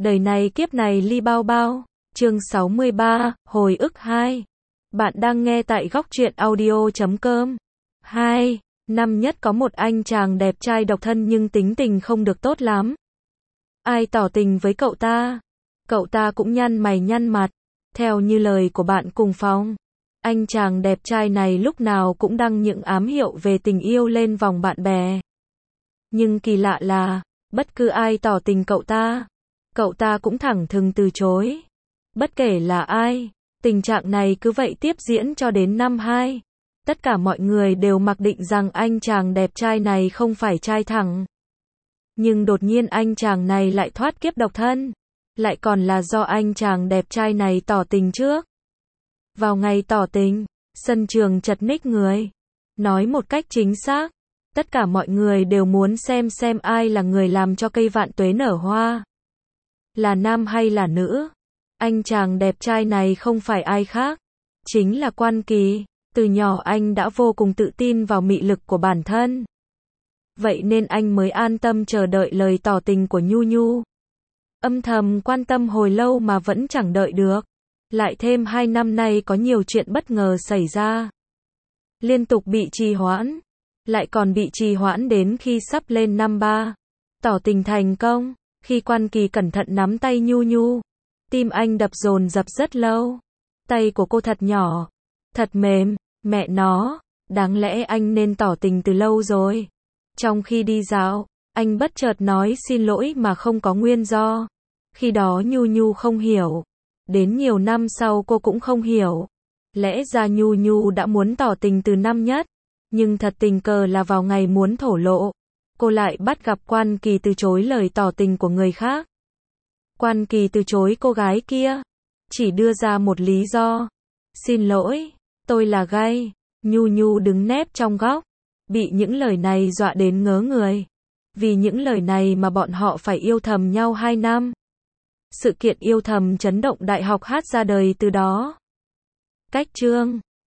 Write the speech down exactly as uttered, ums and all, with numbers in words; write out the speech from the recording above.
Đời này kiếp này ly bao bao. Chương sáu mươi ba, hồi ức hai. Bạn đang nghe tại góc truyện audio chấm com. hai. Năm nhất có một anh chàng đẹp trai độc thân nhưng tính tình không được tốt lắm. Ai tỏ tình với cậu ta? Cậu ta cũng nhăn mày nhăn mặt. Theo như lời của bạn cùng phòng, anh chàng đẹp trai này lúc nào cũng đăng những ám hiệu về tình yêu lên vòng bạn bè. Nhưng kỳ lạ là, bất cứ ai tỏ tình cậu ta, cậu ta cũng thẳng thừng từ chối. Bất kể là ai, tình trạng này cứ vậy tiếp diễn cho đến năm hai. Tất cả mọi người đều mặc định rằng anh chàng đẹp trai này không phải trai thẳng. Nhưng đột nhiên anh chàng này lại thoát kiếp độc thân. Lại còn là do anh chàng đẹp trai này tỏ tình trước. Vào ngày tỏ tình, sân trường chật ních người. Nói một cách chính xác, tất cả mọi người đều muốn xem xem ai là người làm cho cây vạn tuế nở hoa. Là nam hay là nữ? Anh chàng đẹp trai này không phải ai khác, chính là Quan Kỳ. Từ nhỏ anh đã vô cùng tự tin vào mị lực của bản thân. Vậy nên anh mới an tâm chờ đợi lời tỏ tình của Nhu Nhu. Âm thầm quan tâm hồi lâu mà vẫn chẳng đợi được. Lại thêm hai năm nay có nhiều chuyện bất ngờ xảy ra. Liên tục bị trì hoãn. Lại còn bị trì hoãn đến khi sắp lên năm ba. Tỏ tình thành công. Khi Quan Kỳ cẩn thận nắm tay Nhu Nhu, tim anh đập dồn dập rất lâu. Tay của cô thật nhỏ, thật mềm, mẹ nó, đáng lẽ anh nên tỏ tình từ lâu rồi. Trong khi đi dạo, anh bất chợt nói xin lỗi mà không có nguyên do. Khi đó Nhu Nhu không hiểu. Đến nhiều năm sau cô cũng không hiểu. Lẽ ra Nhu Nhu đã muốn tỏ tình từ năm nhất. Nhưng thật tình cờ là vào ngày muốn thổ lộ, cô lại bắt gặp Quan Kỳ từ chối lời tỏ tình của người khác. Quan Kỳ từ chối cô gái kia, chỉ đưa ra một lý do. Xin lỗi, tôi là gay. Nhu Nhu đứng nép trong góc, bị những lời này dọa đến ngớ người. Vì những lời này mà bọn họ phải yêu thầm nhau hai năm. Sự kiện yêu thầm chấn động đại học hát ra đời từ đó. Cách chương